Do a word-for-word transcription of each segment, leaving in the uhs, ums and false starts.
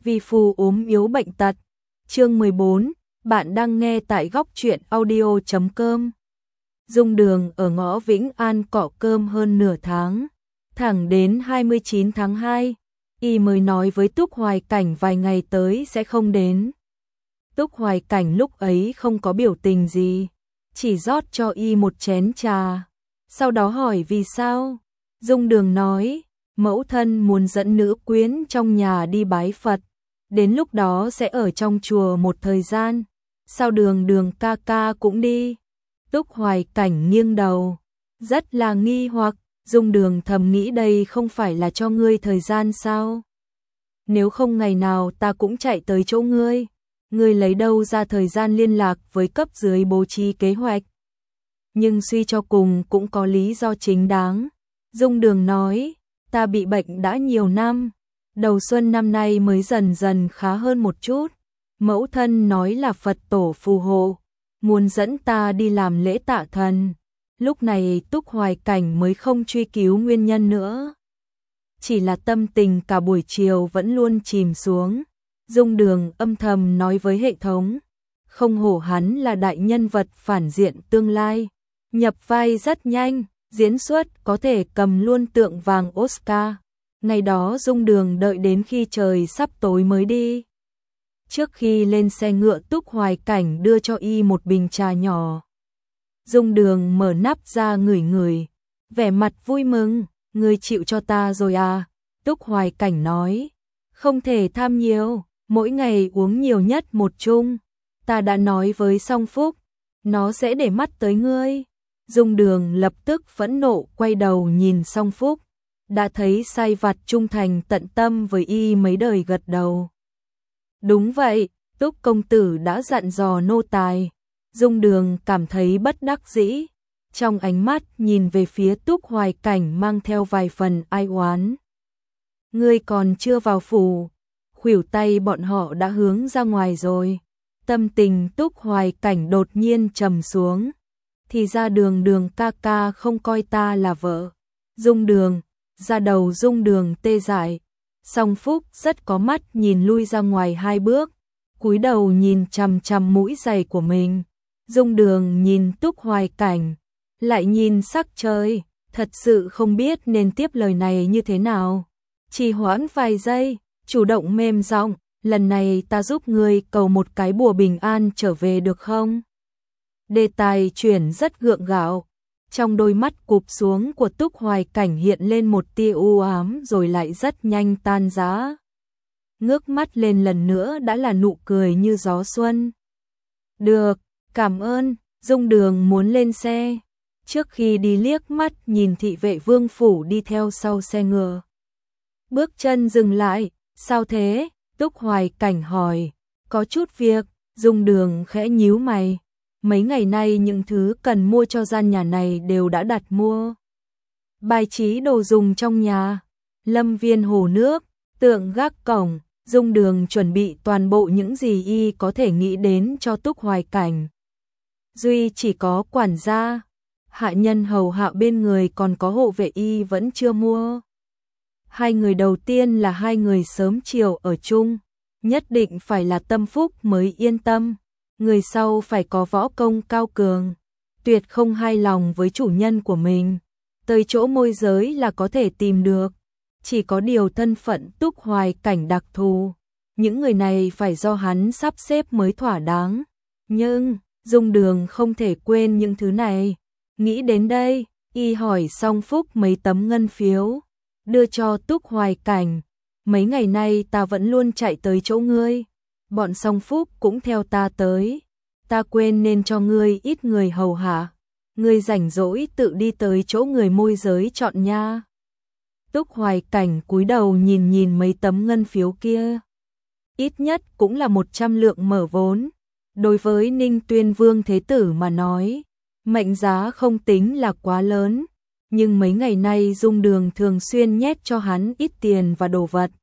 vì phu ốm yếu bệnh tật. Chương mười bốn, bạn đang nghe tại góc truyện audio chấm com. Dung Đường ở ngõ Vĩnh An cọ cơm hơn nửa tháng, thẳng đến hai mươi chín tháng hai, y mới nói với Túc Hoài Cảnh vài ngày tới sẽ không đến. Túc Hoài Cảnh lúc ấy không có biểu tình gì, chỉ rót cho y một chén trà, sau đó hỏi vì sao. Dung Đường nói, mẫu thân muốn dẫn nữ quyến trong nhà đi bái Phật, đến lúc đó sẽ ở trong chùa một thời gian, sao Đường Đường ca ca cũng đi. Túc Hoài Cảnh nghiêng đầu, rất là nghi hoặc. Dung Đường thầm nghĩ đây không phải là cho ngươi thời gian sao? Nếu không ngày nào ta cũng chạy tới chỗ ngươi, ngươi lấy đâu ra thời gian liên lạc với cấp dưới bố trí kế hoạch? Nhưng suy cho cùng cũng có lý do chính đáng. Dung Đường nói, ta bị bệnh đã nhiều năm, đầu xuân năm nay mới dần dần khá hơn một chút. Mẫu thân nói là Phật tổ phù hộ, muốn dẫn ta đi làm lễ tạ thần. Lúc này Túc Hoài Cảnh mới không truy cứu nguyên nhân nữa. Chỉ là tâm tình cả buổi chiều vẫn luôn chìm xuống. Dung Đường âm thầm nói với hệ thống, không hổ hắn là đại nhân vật phản diện tương lai, nhập vai rất nhanh, diễn xuất có thể cầm luôn tượng vàng Oscar. Ngày đó Dung Đường đợi đến khi trời sắp tối mới đi. Trước khi lên xe ngựa, Túc Hoài Cảnh đưa cho y một bình trà nhỏ. Dung Đường mở nắp ra ngửi ngửi, vẻ mặt vui mừng, ngươi chịu cho ta rồi à? Túc Hoài Cảnh nói, không thể tham nhiều, mỗi ngày uống nhiều nhất một chung. Ta đã nói với Song Phúc, nó sẽ để mắt tới ngươi. Dung Đường lập tức phẫn nộ quay đầu nhìn Song Phúc, đã thấy sai vặt trung thành tận tâm với y mấy đời gật đầu. Đúng vậy, Túc công tử đã dặn dò nô tài. Dung Đường cảm thấy bất đắc dĩ, trong ánh mắt nhìn về phía Túc Hoài Cảnh mang theo vài phần ai oán. Ngươi còn chưa vào phủ, khuỷu tay bọn họ đã hướng ra ngoài rồi. Tâm tình Túc Hoài Cảnh đột nhiên trầm xuống. Thì ra Đường Đường ca ca không coi ta là vợ. Dung Đường, ra đầu Dung Đường tê dại. Song Phúc rất có mắt nhìn lui ra ngoài hai bước, cúi đầu nhìn chằm chằm mũi giày của mình. Dung Đường nhìn Túc Hoài Cảnh, lại nhìn sắc trời, thật sự không biết nên tiếp lời này như thế nào. Chỉ hoãn vài giây, chủ động mềm giọng, lần này ta giúp ngươi cầu một cái bùa bình an trở về được không? Đề tài chuyển rất gượng gạo, trong đôi mắt cụp xuống của Túc Hoài Cảnh hiện lên một tia u ám rồi lại rất nhanh tan rã. Ngước mắt lên lần nữa đã là nụ cười như gió xuân. Được, cảm ơn. Dung Đường muốn lên xe, trước khi đi liếc mắt nhìn thị vệ Vương phủ đi theo sau xe ngựa. Bước chân dừng lại, sao thế? Túc Hoài Cảnh hỏi, có chút việc. Dung Đường khẽ nhíu mày, mấy ngày nay những thứ cần mua cho gian nhà này đều đã đặt mua. Bài trí đồ dùng trong nhà, lâm viên hồ nước, tượng gác cổng. Dung Đường chuẩn bị toàn bộ những gì y có thể nghĩ đến cho Túc Hoài Cảnh. Duy chỉ có quản gia, hạ nhân hầu hạ bên người còn có hộ vệ y vẫn chưa mua. Hai người đầu tiên là hai người sớm chiều ở chung, nhất định phải là tâm phúc mới yên tâm. Người sau phải có võ công cao cường, tuyệt không hài lòng với chủ nhân của mình, tới chỗ môi giới là có thể tìm được. Chỉ có điều thân phận Túc Hoài Cảnh đặc thù, những người này phải do hắn sắp xếp mới thỏa đáng. Nhưng Dung Đường không thể quên những thứ này. Nghĩ đến đây, y hỏi Song Phúc mấy tấm ngân phiếu, đưa cho Túc Hoài Cảnh. Mấy ngày nay ta vẫn luôn chạy tới chỗ ngươi, bọn Song Phúc cũng theo ta tới. Ta quên nên cho ngươi ít người hầu hạ, ngươi rảnh rỗi tự đi tới chỗ người môi giới chọn nha. Túc Hoài Cảnh cúi đầu nhìn nhìn mấy tấm ngân phiếu kia. Ít nhất cũng là một trăm lượng mở vốn. Đối với Ninh Tuyên Vương Thế Tử mà nói, mệnh giá không tính là quá lớn. Nhưng mấy ngày nay Dung Đường thường xuyên nhét cho hắn ít tiền và đồ vật.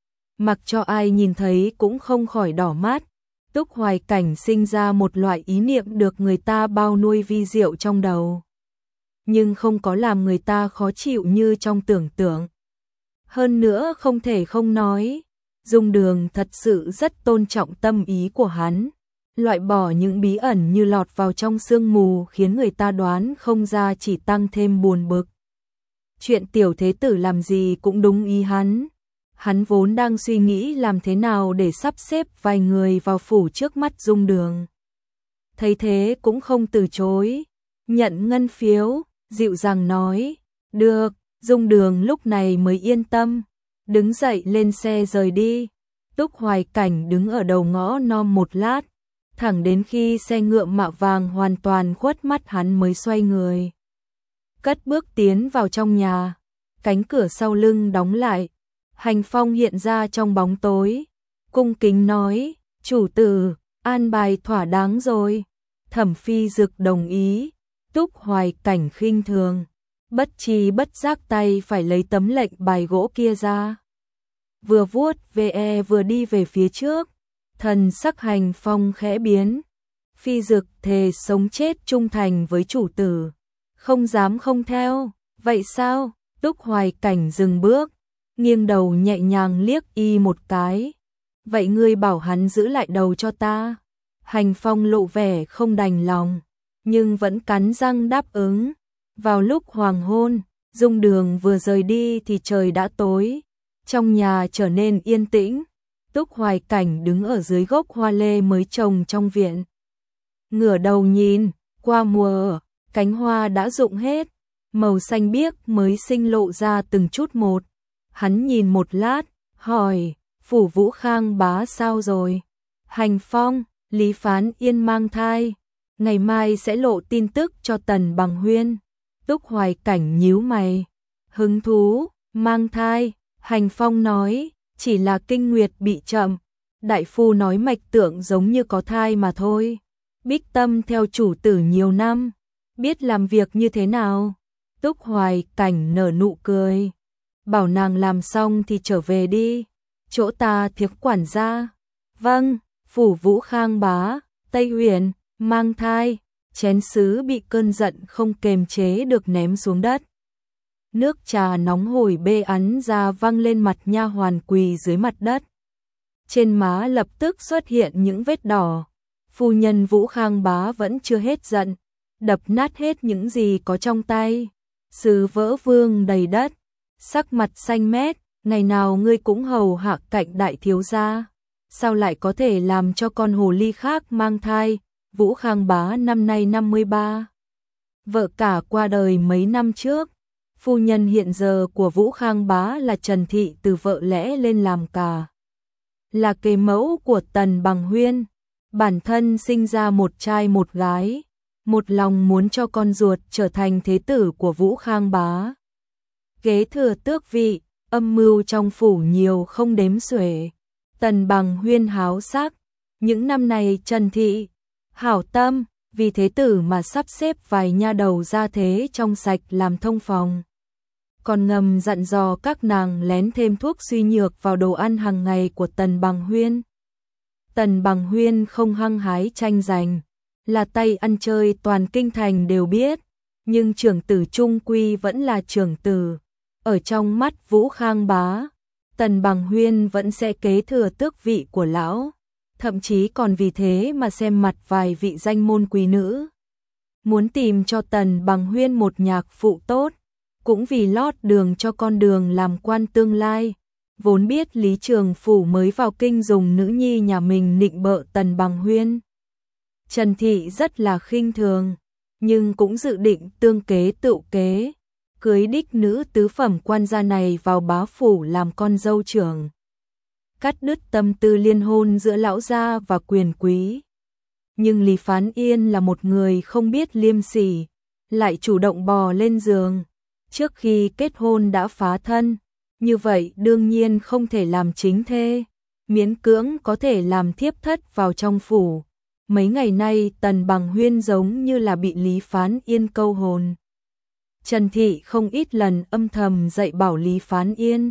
Mặc cho ai nhìn thấy cũng không khỏi đỏ mắt. Túc Hoài Cảnh sinh ra một loại ý niệm được người ta bao nuôi vi diệu trong đầu, nhưng không có làm người ta khó chịu như trong tưởng tượng. Hơn nữa không thể không nói, Dung Đường thật sự rất tôn trọng tâm ý của hắn, loại bỏ những bí ẩn như lọt vào trong sương mù khiến người ta đoán không ra chỉ tăng thêm buồn bực. Chuyện tiểu thế tử làm gì cũng đúng ý hắn. Hắn vốn đang suy nghĩ làm thế nào để sắp xếp vài người vào phủ trước mắt Dung Đường. Thấy thế cũng không từ chối, nhận ngân phiếu, dịu dàng nói, được. Dung Đường lúc này mới yên tâm, đứng dậy lên xe rời đi. Túc Hoài Cảnh đứng ở đầu ngõ non một lát, thẳng đến khi xe ngựa mạ vàng hoàn toàn khuất mắt hắn mới xoay người. Cất bước tiến vào trong nhà, cánh cửa sau lưng đóng lại, Hành Phong hiện ra trong bóng tối, cung kính nói, chủ tử, an bài thỏa đáng rồi. Thẩm Phi Dực đồng ý. Túc Hoài Cảnh khinh thường, bất tri bất giác tay phải lấy tấm lệnh bài gỗ kia ra. Vừa vuốt ve vừa đi về phía trước, thần sắc Hành Phong khẽ biến. Phi Dực thề sống chết trung thành với chủ tử, không dám không theo. Vậy sao? Túc Hoài Cảnh dừng bước, nghiêng đầu nhẹ nhàng liếc y một cái. Vậy ngươi bảo hắn giữ lại đầu cho ta. Hành Phong lộ vẻ không đành lòng, nhưng vẫn cắn răng đáp ứng. Vào lúc hoàng hôn, Dung Đường vừa rời đi thì trời đã tối, trong nhà trở nên yên tĩnh. Túc Hoài Cảnh đứng ở dưới gốc hoa lê mới trồng trong viện, ngửa đầu nhìn, qua mùa, cánh hoa đã rụng hết, màu xanh biếc mới sinh lộ ra từng chút một. Hắn nhìn một lát, hỏi, phủ Vũ Khang bá sao rồi? Hành Phong, Lý Phán Yên mang thai, ngày mai sẽ lộ tin tức cho Tần Bằng Huyên. Túc Hoài Cảnh nhíu mày, hứng thú, mang thai. Hành Phong nói, chỉ là kinh nguyệt bị chậm, đại phu nói mạch tượng giống như có thai mà thôi. Bích Tâm theo chủ tử nhiều năm, biết làm việc như thế nào. Túc Hoài Cảnh nở nụ cười, bảo nàng làm xong thì trở về đi, chỗ ta thiếp quản gia. Vâng. Phủ Vũ Khang bá, Tây Huyền, mang thai. Chén sứ bị cơn giận không kềm chế được ném xuống đất. Nước trà nóng hổi bê ắn ra văng lên mặt nha hoàn quỳ dưới mặt đất. Trên má lập tức xuất hiện những vết đỏ. Phu nhân Vũ Khang bá vẫn chưa hết giận, đập nát hết những gì có trong tay. Sứ vỡ vương đầy đất, sắc mặt xanh mét. Ngày nào ngươi cũng hầu hạ cạnh đại thiếu gia, sao lại có thể làm cho con hồ ly khác mang thai? Vũ Khang bá năm nay năm mươi ba, vợ cả qua đời mấy năm trước. Phu nhân hiện giờ của Vũ Khang bá là Trần Thị từ vợ lẽ lên làm cả, là kế mẫu của Tần Bằng Huyên. Bản thân sinh ra một trai một gái, một lòng muốn cho con ruột trở thành thế tử của Vũ Khang bá, kế thừa tước vị. Âm mưu trong phủ nhiều không đếm xuể. Tần Bằng Huyên háo sắc, những năm này Trần Thị hảo tâm, vì thế tử mà sắp xếp vài nha đầu ra thế trong sạch làm thông phòng, còn ngầm dặn dò các nàng lén thêm thuốc suy nhược vào đồ ăn hàng ngày của Tần Bằng Huyên. Tần Bằng Huyên không hăng hái tranh giành, là tay ăn chơi toàn kinh thành đều biết, nhưng trưởng tử trung quy vẫn là trưởng tử. Ở trong mắt Vũ Khang bá, Tần Bằng Huyên vẫn sẽ kế thừa tước vị của lão, thậm chí còn vì thế mà xem mặt vài vị danh môn quý nữ. Muốn tìm cho Tần Bằng Huyên một nhạc phụ tốt, cũng vì lót đường cho con đường làm quan tương lai. Vốn biết Lý Trường Phủ mới vào kinh dùng nữ nhi nhà mình nịnh bợ Tần Bằng Huyên, Trần Thị rất là khinh thường, nhưng cũng dự định tương kế tựu kế, cưới đích nữ tứ phẩm quan gia này vào bá phủ làm con dâu trưởng, cắt đứt tâm tư liên hôn giữa lão gia và quyền quý. Nhưng Lý Phán Yên là một người không biết liêm sỉ, lại chủ động bò lên giường, trước khi kết hôn đã phá thân, như vậy đương nhiên không thể làm chính thê, miễn cưỡng có thể làm thiếp thất vào trong phủ. Mấy ngày nay Tần Bằng Huyên giống như là bị Lý Phán Yên câu hồn. Trần Thị không ít lần âm thầm dạy bảo Lý Phán Yên,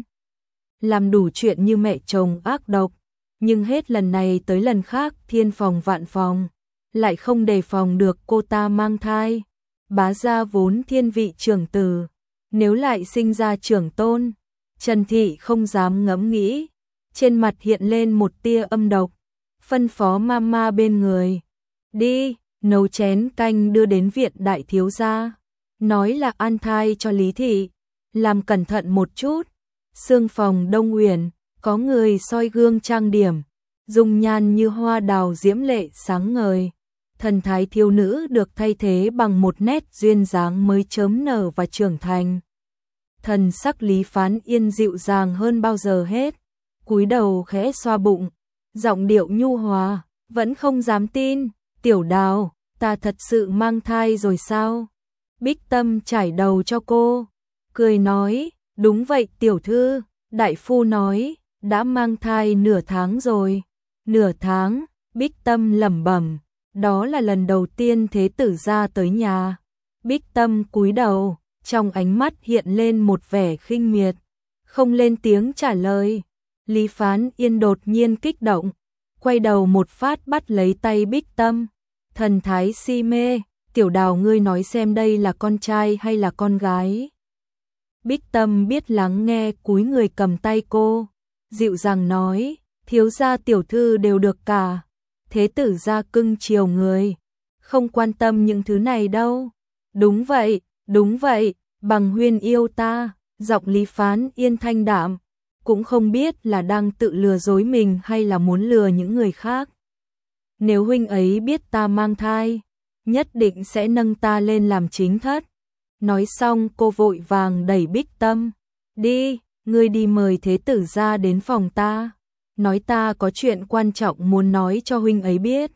làm đủ chuyện như mẹ chồng ác độc, nhưng hết lần này tới lần khác thiên phòng vạn phòng, lại không đề phòng được cô ta mang thai. Bá gia vốn thiên vị trưởng tử, nếu lại sinh ra trưởng tôn, Trần Thị không dám ngẫm nghĩ, trên mặt hiện lên một tia âm độc, phân phó mama bên người. Đi, nấu chén canh đưa đến viện đại thiếu gia. Nói là an thai cho Lý Thị, làm cẩn thận một chút. Sương phòng Đông Uyển, có người soi gương trang điểm, dung nhan như hoa đào diễm lệ sáng ngời. Thần thái thiếu nữ được thay thế bằng một nét duyên dáng mới chớm nở và trưởng thành. Thần sắc Lý Phán Yên dịu dàng hơn bao giờ hết, cúi đầu khẽ xoa bụng, giọng điệu nhu hòa, vẫn không dám tin. Tiểu Đào, ta thật sự mang thai rồi sao? Bích Tâm trải đầu cho cô, cười nói, đúng vậy tiểu thư, đại phu nói, đã mang thai nửa tháng rồi. Nửa tháng, Bích Tâm lẩm bẩm, đó là lần đầu tiên thế tử gia tới nhà. Bích Tâm cúi đầu, trong ánh mắt hiện lên một vẻ khinh miệt, không lên tiếng trả lời. Lý Phán Yên đột nhiên kích động, quay đầu một phát bắt lấy tay Bích Tâm, thần thái si mê, Tiểu Đào ngươi nói xem đây là con trai hay là con gái. Bích Tâm biết lắng nghe, cúi người cầm tay cô, dịu dàng nói, thiếu gia tiểu thư đều được cả, thế tử gia cưng chiều người, không quan tâm những thứ này đâu. Đúng vậy, đúng vậy, Bằng Huyên yêu ta. Giọng Lý Phán Yên thanh đạm, cũng không biết là đang tự lừa dối mình hay là muốn lừa những người khác. Nếu huynh ấy biết ta mang thai, nhất định sẽ nâng ta lên làm chính thất. Nói xong cô vội vàng đẩy Bích Tâm, đi, ngươi đi mời thế tử gia đến phòng ta, nói ta có chuyện quan trọng muốn nói cho huynh ấy biết.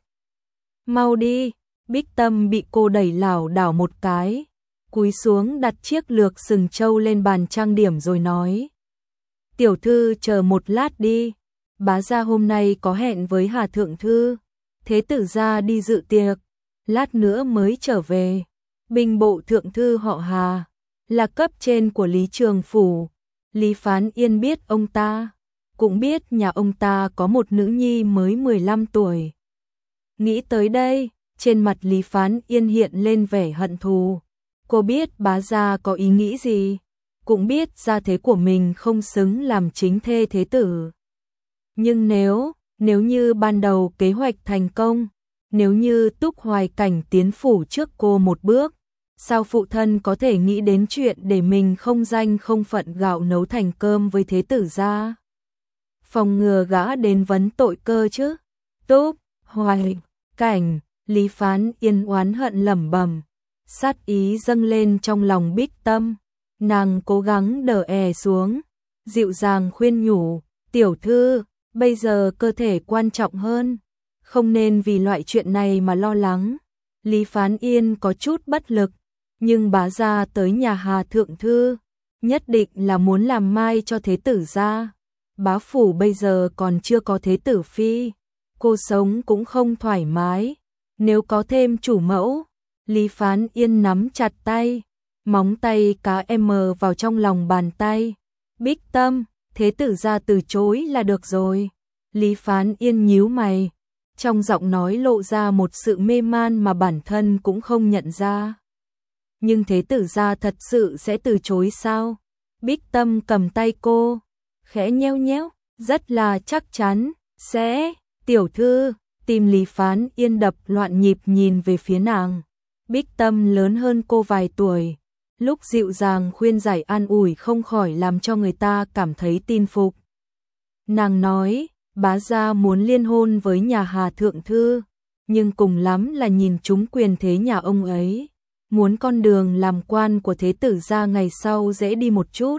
Mau đi. Bích Tâm bị cô đẩy lảo đảo một cái, cúi xuống đặt chiếc lược sừng trâu lên bàn trang điểm rồi nói, tiểu thư chờ một lát đi, bá gia hôm nay có hẹn với Hà thượng thư, thế tử gia đi dự tiệc, lát nữa mới trở về. Binh bộ thượng thư họ Hà, là cấp trên của Lý Trường Phủ. Lý Phán Yên biết ông ta, cũng biết nhà ông ta có một nữ nhi mới mười lăm tuổi. Nghĩ tới đây, trên mặt Lý Phán Yên hiện lên vẻ hận thù. Cô biết bá gia có ý nghĩ gì, cũng biết gia thế của mình không xứng làm chính thê thế tử. Nhưng nếu, nếu như ban đầu kế hoạch thành công, nếu như Túc Hoài Cảnh tiến phủ trước cô một bước, sao phụ thân có thể nghĩ đến chuyện để mình không danh không phận gạo nấu thành cơm với thế tử gia? Phòng ngừa gã đến vấn tội cơ chứ. Túc Hoài Cảnh, Lý Phán Yên oán hận lẩm bẩm, sát ý dâng lên trong lòng Bích Tâm. Nàng cố gắng đỡ è xuống, dịu dàng khuyên nhủ, tiểu thư, bây giờ cơ thể quan trọng hơn, không nên vì loại chuyện này mà lo lắng. Lý Phán Yên có chút bất lực, nhưng bá gia tới nhà Hà thượng thư, nhất định là muốn làm mai cho thế tử gia. Bá phủ bây giờ còn chưa có thế tử phi, cô sống cũng không thoải mái, nếu có thêm chủ mẫu. Lý Phán Yên nắm chặt tay, móng tay cá em vào trong lòng bàn tay. Bích Tâm, thế tử gia từ chối là được rồi. Lý Phán Yên nhíu mày, trong giọng nói lộ ra một sự mê man mà bản thân cũng không nhận ra. Nhưng thế tử gia thật sự sẽ từ chối sao? Bích Tâm cầm tay cô, khẽ nheo nhéo, rất là chắc chắn, sẽ. Tiểu thư, tim Lý Phán Yên đập loạn nhịp nhìn về phía nàng. Bích Tâm lớn hơn cô vài tuổi, lúc dịu dàng khuyên giải an ủi không khỏi làm cho người ta cảm thấy tin phục. Nàng nói, bá gia muốn liên hôn với nhà Hà thượng thư, nhưng cùng lắm là nhìn trúng quyền thế nhà ông ấy, muốn con đường làm quan của thế tử gia ngày sau dễ đi một chút.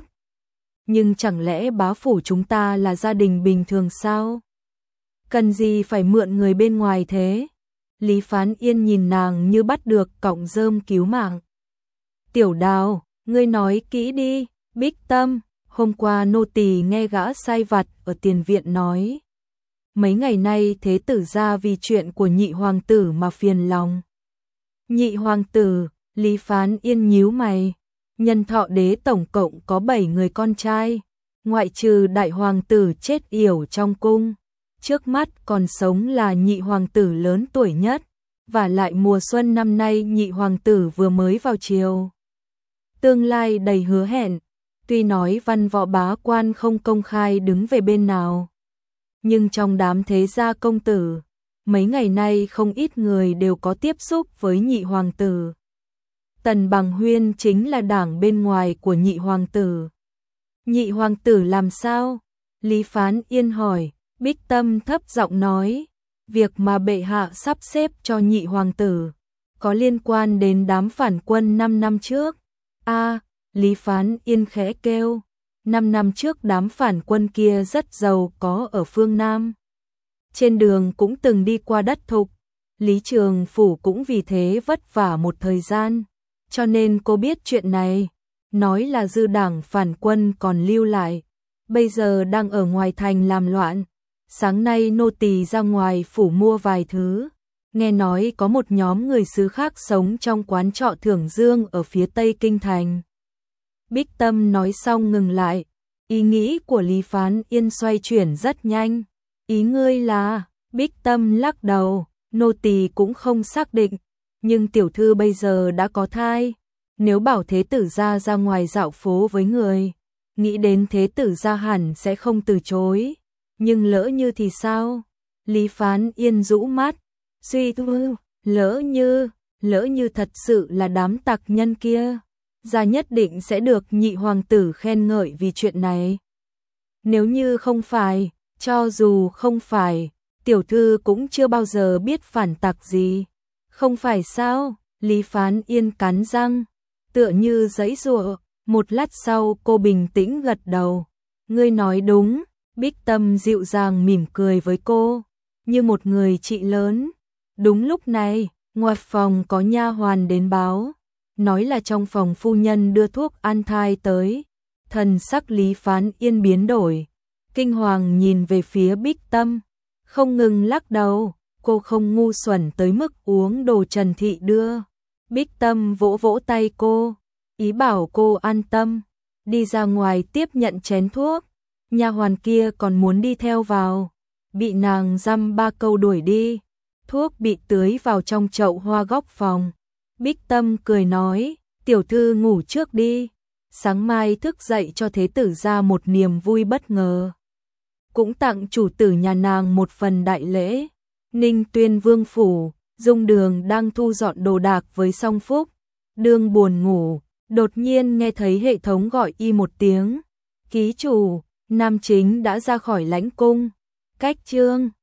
Nhưng chẳng lẽ bá phủ chúng ta là gia đình bình thường sao? Cần gì phải mượn người bên ngoài thế? Lý Phán Yên nhìn nàng như bắt được cọng rơm cứu mạng. Tiểu Đào, ngươi nói kỹ đi. Bích Tâm, hôm qua nô tỳ nghe gã sai vặt ở tiền viện nói, mấy ngày nay thế tử gia vì chuyện của nhị hoàng tử mà phiền lòng. Nhị hoàng tử? Lý Phán Yên nhíu mày. Nhân Thọ đế tổng cộng có bảy người con trai, ngoại trừ đại hoàng tử chết yểu trong cung, trước mắt còn sống là nhị hoàng tử lớn tuổi nhất, và lại mùa xuân năm nay nhị hoàng tử vừa mới vào triều. Tương lai đầy hứa hẹn, tuy nói văn võ bá quan không công khai đứng về bên nào, nhưng trong đám thế gia công tử, mấy ngày nay không ít người đều có tiếp xúc với nhị hoàng tử. Tần Bằng Huyên chính là đảng bên ngoài của nhị hoàng tử. Nhị hoàng tử làm sao? Lý Phán Yên hỏi. Bích Tâm thấp giọng nói, việc mà bệ hạ sắp xếp cho nhị hoàng tử có liên quan đến đám phản quân năm năm trước. A, Lý Phán Yên khẽ kêu, năm năm trước đám phản quân kia rất giàu có ở phương Nam. Trên đường cũng từng đi qua đất thục, Lý Trường Phủ cũng vì thế vất vả một thời gian, cho nên cô biết chuyện này. Nói là dư đảng phản quân còn lưu lại, bây giờ đang ở ngoài thành làm loạn. Sáng nay nô tỳ ra ngoài phủ mua vài thứ, nghe nói có một nhóm người xứ khác sống trong quán trọ Thưởng Dương ở phía tây kinh thành. Bích Tâm nói xong ngừng lại, ý nghĩ của Lý Phán Yên xoay chuyển rất nhanh. Ý ngươi là? Bích Tâm lắc đầu, nô tỳ cũng không xác định, nhưng tiểu thư bây giờ đã có thai, nếu bảo thế tử gia ra ngoài dạo phố với người, nghĩ đến thế tử gia hẳn sẽ không từ chối. Nhưng lỡ như thì sao? Lý Phán Yên rũ mắt, suy tư, lỡ như, lỡ như thật sự là đám tặc nhân kia, gia nhất định sẽ được nhị hoàng tử khen ngợi vì chuyện này. Nếu như không phải, cho dù không phải, tiểu thư cũng chưa bao giờ biết phản tặc gì. Không phải sao? Lý Phán Yên cắn răng, tựa như giãy giụa, một lát sau cô bình tĩnh gật đầu. Ngươi nói đúng. Bích Tâm dịu dàng mỉm cười với cô, như một người chị lớn. Đúng lúc này, ngoài phòng có nha hoàn đến báo, nói là trong phòng phu nhân đưa thuốc an thai tới. Thần sắc Lý Phán Yên biến đổi, kinh hoàng nhìn về phía Bích Tâm, không ngừng lắc đầu, cô không ngu xuẩn tới mức uống đồ Trần Thị đưa. Bích Tâm vỗ vỗ tay cô, ý bảo cô an tâm, đi ra ngoài tiếp nhận chén thuốc. Nha hoàn kia còn muốn đi theo vào, bị nàng dăm ba câu đuổi đi. Thuốc bị tưới vào trong chậu hoa góc phòng. Bích Tâm cười nói, tiểu thư ngủ trước đi, sáng mai thức dậy cho thế tử ra một niềm vui bất ngờ. Cũng tặng chủ tử nhà nàng một phần đại lễ. Ninh Tuyên Vương phủ, Dung Đường đang thu dọn đồ đạc với Song Phúc, đương buồn ngủ, đột nhiên nghe thấy hệ thống gọi y một tiếng. Ký chủ, nam chính đã ra khỏi lãnh cung. Cách chương